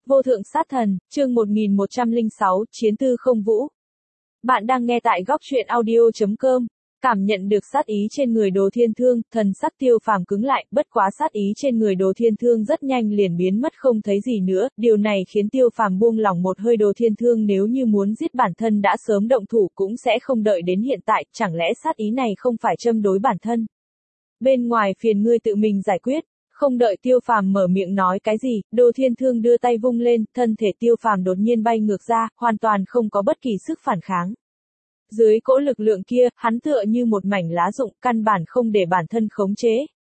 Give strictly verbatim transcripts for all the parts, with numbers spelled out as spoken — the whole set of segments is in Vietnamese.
Vô thượng sát thần, chương một nghìn một trăm lẻ sáu, Chiến tư không vũ. Bạn đang nghe tại góc truyện audio chấm com. Cảm nhận được sát ý trên người Đồ Thiên Thương, thần sắc Tiêu Phàm cứng lại, bất quá sát ý trên người Đồ Thiên Thương rất nhanh liền biến mất không thấy gì nữa, điều này khiến Tiêu Phàm buông lỏng một hơi. Đồ Thiên Thương nếu như muốn giết bản thân đã sớm động thủ cũng sẽ không đợi đến hiện tại, chẳng lẽ sát ý này không phải châm đối bản thân? Bên ngoài phiền ngươi tự mình giải quyết. Không đợi Tiêu Phàm mở miệng nói cái gì, Đồ Thiên Thương đưa tay vung lên, thân thể Tiêu Phàm đột nhiên bay ngược ra, hoàn toàn không có bất kỳ sức phản kháng. Dưới cỗ lực lượng kia, hắn tựa như một mảnh lá rụng, căn bản không để bản thân khống chế.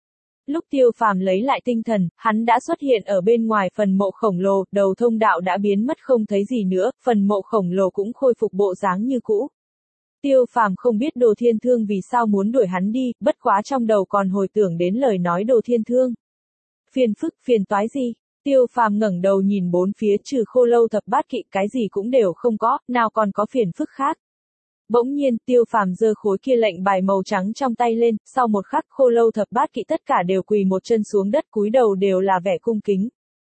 Lúc Tiêu Phàm lấy lại tinh thần, hắn đã xuất hiện ở bên ngoài phần mộ khổng lồ, đầu thông đạo đã biến mất không thấy gì nữa, phần mộ khổng lồ cũng khôi phục bộ dáng như cũ. Tiêu Phàm không biết Đồ Thiên Thương vì sao muốn đuổi hắn đi, bất quá trong đầu còn hồi tưởng đến lời nói Đồ Thiên Thương. Phiền phức, phiền toái gì? Tiêu Phàm ngẩng đầu nhìn bốn phía, trừ Khô Lâu Thập Bát Kỵ cái gì cũng đều không có, nào còn có phiền phức khác. Bỗng nhiên, Tiêu Phàm giơ khối kia lệnh bài màu trắng trong tay lên, sau một khắc Khô Lâu Thập Bát Kỵ tất cả đều quỳ một chân xuống đất, cúi đầu đều là vẻ cung kính.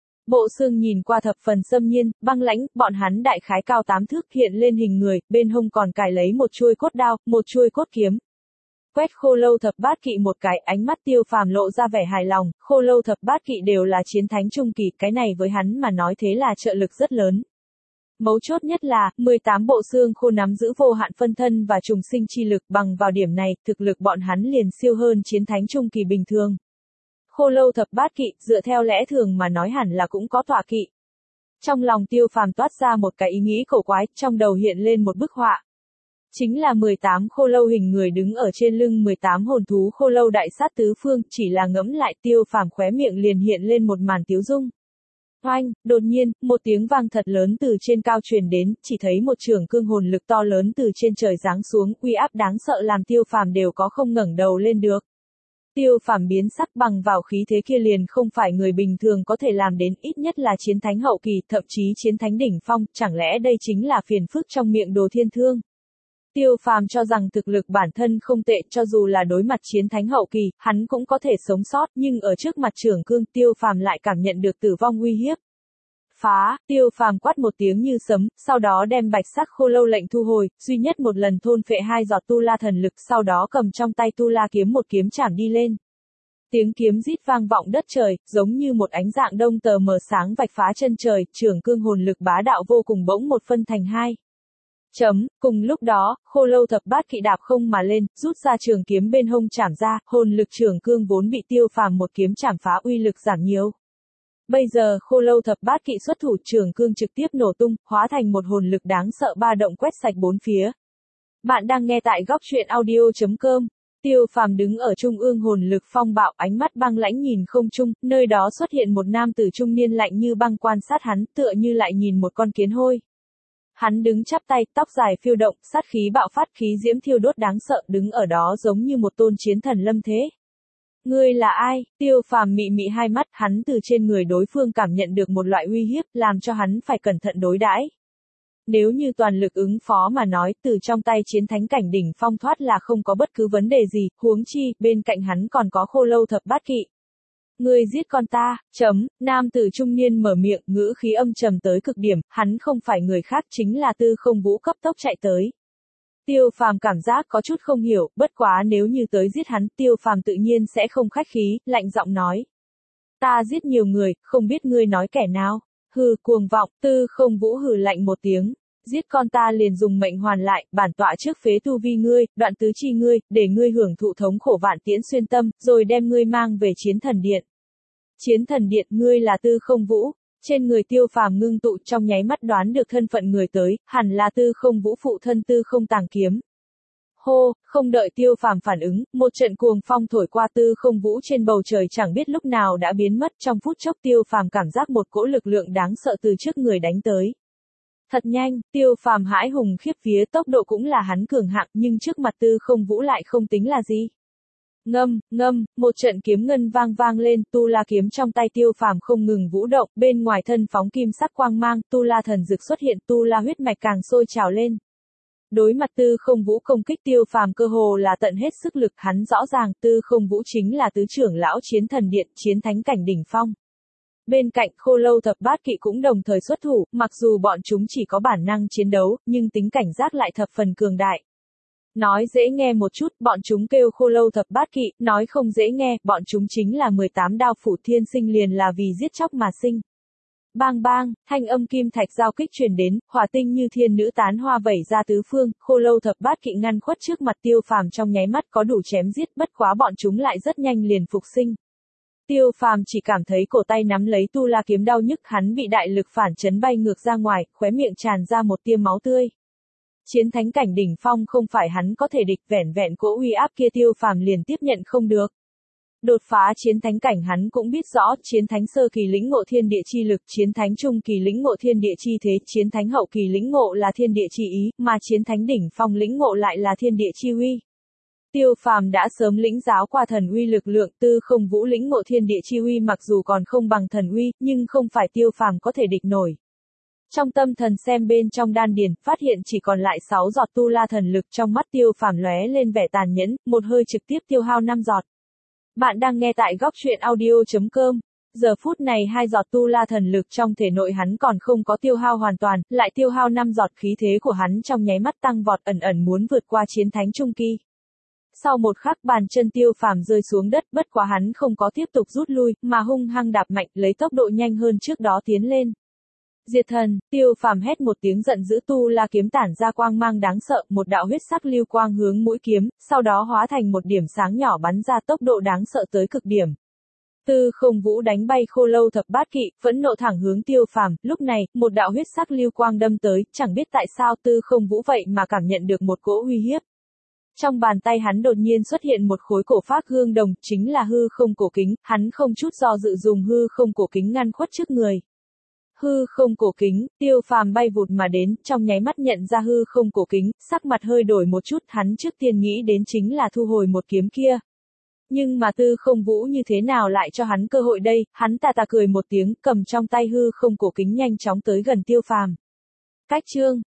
Bộ xương nhìn qua thập phần xâm nhiên, băng lãnh, bọn hắn đại khái cao tám thước, hiện lên hình người, bên hông còn cài lấy một chuôi cốt đao, một chuôi cốt kiếm. Quét Khô Lâu Thập Bát Kỵ một cái, ánh mắt Tiêu Phàm lộ ra vẻ hài lòng, Khô Lâu Thập Bát Kỵ đều là chiến thánh trung kỳ, cái này với hắn mà nói thế là trợ lực rất lớn. Mấu chốt nhất là, mười tám bộ xương khô nắm giữ vô hạn phân thân và trùng sinh chi lực, bằng vào điểm này, thực lực bọn hắn liền siêu hơn chiến thánh trung kỳ bình thường. Khô Lâu Thập Bát Kỵ, dựa theo lẽ thường mà nói hẳn là cũng có tọa kỵ. Trong lòng Tiêu Phàm toát ra một cái ý nghĩ cổ quái, trong đầu hiện lên một bức họa. Chính là mười tám khô lâu hình người đứng ở trên lưng mười tám hồn thú khô lâu đại sát tứ phương, chỉ là ngẫm lại Tiêu Phàm khóe miệng liền hiện lên một màn tiếu dung. Oanh, đột nhiên, một tiếng vang thật lớn từ trên cao truyền đến, chỉ thấy một trường cương hồn lực to lớn từ trên trời giáng xuống, uy áp đáng sợ làm Tiêu Phàm đều có không ngẩng đầu lên được. Tiêu Phàm biến sắc, bằng vào khí thế kia liền không phải người bình thường có thể làm đến, ít nhất là chiến thánh hậu kỳ, thậm chí chiến thánh đỉnh phong, chẳng lẽ đây chính là phiền phức trong miệng Đồ Thiên Thương? Tiêu Phàm cho rằng thực lực bản thân không tệ, cho dù là đối mặt chiến thánh hậu kỳ, hắn cũng có thể sống sót, nhưng ở trước mặt trưởng cương, Tiêu Phàm lại cảm nhận được tử vong uy hiếp. Phá, Tiêu Phàm quát một tiếng như sấm, sau đó đem bạch sắc khô lâu lệnh thu hồi, duy nhất một lần thôn phệ hai giọt tu la thần lực, sau đó cầm trong tay tu la kiếm một kiếm chảm đi lên. Tiếng kiếm rít vang vọng đất trời, giống như một ánh dạng đông tờ mờ sáng vạch phá chân trời, trưởng cương hồn lực bá đạo vô cùng bỗng một phân thành hai. Chấm, cùng lúc đó, Khô Lâu Thập Bát Kỵ đạp không mà lên, rút ra trường kiếm bên hông chảm ra, hồn lực trường cương vốn bị Tiêu Phàm một kiếm chảm phá uy lực giảm nhiều. Bây giờ, Khô Lâu Thập Bát Kỵ xuất thủ, trường cương trực tiếp nổ tung, hóa thành một hồn lực đáng sợ ba động quét sạch bốn phía. Bạn đang nghe tại góc truyện audio chấm com. Tiêu Phàm đứng ở trung ương hồn lực phong bạo, ánh mắt băng lãnh nhìn không trung, nơi đó xuất hiện một nam tử trung niên lạnh như băng quan sát hắn, tựa như lại nhìn một con kiến hôi. Hắn đứng chắp tay, tóc dài phiêu động, sát khí bạo phát, khí diễm thiêu đốt đáng sợ, đứng ở đó giống như một tôn chiến thần lâm thế. Ngươi là ai? Tiêu Phàm mị mị hai mắt, hắn từ trên người đối phương cảm nhận được một loại uy hiếp, làm cho hắn phải cẩn thận đối đãi. Nếu như toàn lực ứng phó mà nói, từ trong tay chiến thánh cảnh đỉnh phong thoát là không có bất cứ vấn đề gì, huống chi, bên cạnh hắn còn có Khô Lâu Thập Bát Kỵ. Ngươi giết con ta, chấm, nam tử trung niên mở miệng, ngữ khí âm trầm tới cực điểm, hắn không phải người khác chính là Tư Không Vũ cấp tốc chạy tới. Tiêu Phàm cảm giác có chút không hiểu, bất quá nếu như tới giết hắn, Tiêu Phàm tự nhiên sẽ không khách khí, lạnh giọng nói. Ta giết nhiều người, không biết ngươi nói kẻ nào. Hừ, cuồng vọng, Tư Không Vũ hừ lạnh một tiếng. Giết con ta liền dùng mệnh hoàn lại, bản tọa trước phế tu vi ngươi, đoạn tứ chi ngươi, để ngươi hưởng thụ thống khổ vạn tiễn xuyên tâm, rồi đem ngươi mang về chiến thần điện. Chiến thần điện, ngươi là Tư Không Vũ. Trên người Tiêu Phàm ngưng tụ, trong nháy mắt đoán được thân phận người tới, hẳn là Tư Không Vũ phụ thân Tư Không Tàng Kiếm. Hô, không đợi Tiêu Phàm phản ứng, một trận cuồng phong thổi qua, Tư Không Vũ trên bầu trời chẳng biết lúc nào đã biến mất, trong phút chốc Tiêu Phàm cảm giác một cỗ lực lượng đáng sợ từ trước người đánh tới. Thật nhanh, Tiêu Phàm hãi hùng khiếp vía, tốc độ cũng là hắn cường hạng, nhưng trước mặt Tư Không Vũ lại không tính là gì. Ngâm, ngâm, một trận kiếm ngân vang vang lên, tu la kiếm trong tay Tiêu Phàm không ngừng vũ động, bên ngoài thân phóng kim sắc quang mang, tu la thần dực xuất hiện, tu la huyết mạch càng sôi trào lên. Đối mặt Tư Không Vũ công kích, Tiêu Phàm cơ hồ là tận hết sức lực, hắn rõ ràng Tư Không Vũ chính là tứ trưởng lão chiến thần điện, chiến thánh cảnh đỉnh phong. Bên cạnh Khô Lâu Thập Bát Kỵ cũng đồng thời xuất thủ, mặc dù bọn chúng chỉ có bản năng chiến đấu, nhưng tính cảnh giác lại thập phần cường đại. Nói dễ nghe một chút, bọn chúng kêu Khô Lâu Thập Bát Kỵ, nói không dễ nghe, bọn chúng chính là mười tám đao phủ thiên sinh liền là vì giết chóc mà sinh. Bang bang, thanh âm kim thạch giao kích truyền đến, hỏa tinh như thiên nữ tán hoa vẩy ra tứ phương, Khô Lâu Thập Bát Kỵ ngăn khuất trước mặt Tiêu Phàm trong nháy mắt có đủ chém giết, bất quá bọn chúng lại rất nhanh liền phục sinh. Tiêu Phàm chỉ cảm thấy cổ tay nắm lấy tu la kiếm đau nhức, hắn bị đại lực phản chấn bay ngược ra ngoài, khóe miệng tràn ra một tia máu tươi. Chiến thánh cảnh đỉnh phong không phải hắn có thể địch, vẻn vẹn cỗ uy áp kia Tiêu Phàm liền tiếp nhận không được. Đột phá chiến thánh cảnh hắn cũng biết rõ, chiến thánh sơ kỳ lĩnh ngộ thiên địa chi lực, chiến thánh trung kỳ lĩnh ngộ thiên địa chi thế, chiến thánh hậu kỳ lĩnh ngộ là thiên địa chi ý, mà chiến thánh đỉnh phong lĩnh ngộ lại là thiên địa chi uy. Tiêu Phàm đã sớm lĩnh giáo qua thần uy lực lượng, Tư Không Vũ lĩnh ngộ thiên địa chi uy mặc dù còn không bằng thần uy, nhưng không phải Tiêu Phàm có thể địch nổi. Trong tâm thần xem bên trong đan điền, phát hiện chỉ còn lại sáu giọt tu la thần lực, trong mắt Tiêu Phàm lóe lên vẻ tàn nhẫn, một hơi trực tiếp tiêu hao năm giọt. Bạn đang nghe tại góc truyện audio chấm com. Giờ phút này hai giọt tu la thần lực trong thể nội hắn còn không có tiêu hao hoàn toàn, lại tiêu hao năm giọt, khí thế của hắn trong nháy mắt tăng vọt, ẩn ẩn muốn vượt qua chiến thánh trung kỳ. Sau một khắc bàn chân Tiêu Phàm rơi xuống đất, bất quá hắn không có tiếp tục rút lui, mà hung hăng đạp mạnh, lấy tốc độ nhanh hơn trước đó tiến lên. Diệt thần, Tiêu Phàm hét một tiếng giận dữ, tu la kiếm tản ra quang mang đáng sợ, một đạo huyết sắc lưu quang hướng mũi kiếm, sau đó hóa thành một điểm sáng nhỏ bắn ra, tốc độ đáng sợ tới cực điểm. Tư Không Vũ đánh bay Khô Lâu Thập Bát Kỵ, phẫn nộ thẳng hướng Tiêu Phàm, lúc này, một đạo huyết sắc lưu quang đâm tới, chẳng biết tại sao Tư Không Vũ vậy mà cảm nhận được một cỗ uy hiếp. Trong bàn tay hắn đột nhiên xuất hiện một khối cổ phác hương đồng, chính là hư không cổ kính, hắn không chút do dự dùng hư không cổ kính ngăn khuất trước người. Hư không cổ kính, Tiêu Phàm bay vụt mà đến, trong nháy mắt nhận ra hư không cổ kính, sắc mặt hơi đổi một chút, hắn trước tiên nghĩ đến chính là thu hồi một kiếm kia. Nhưng mà Tư Không Vũ như thế nào lại cho hắn cơ hội đây, hắn tà tà cười một tiếng, cầm trong tay hư không cổ kính nhanh chóng tới gần Tiêu Phàm. Cách chương,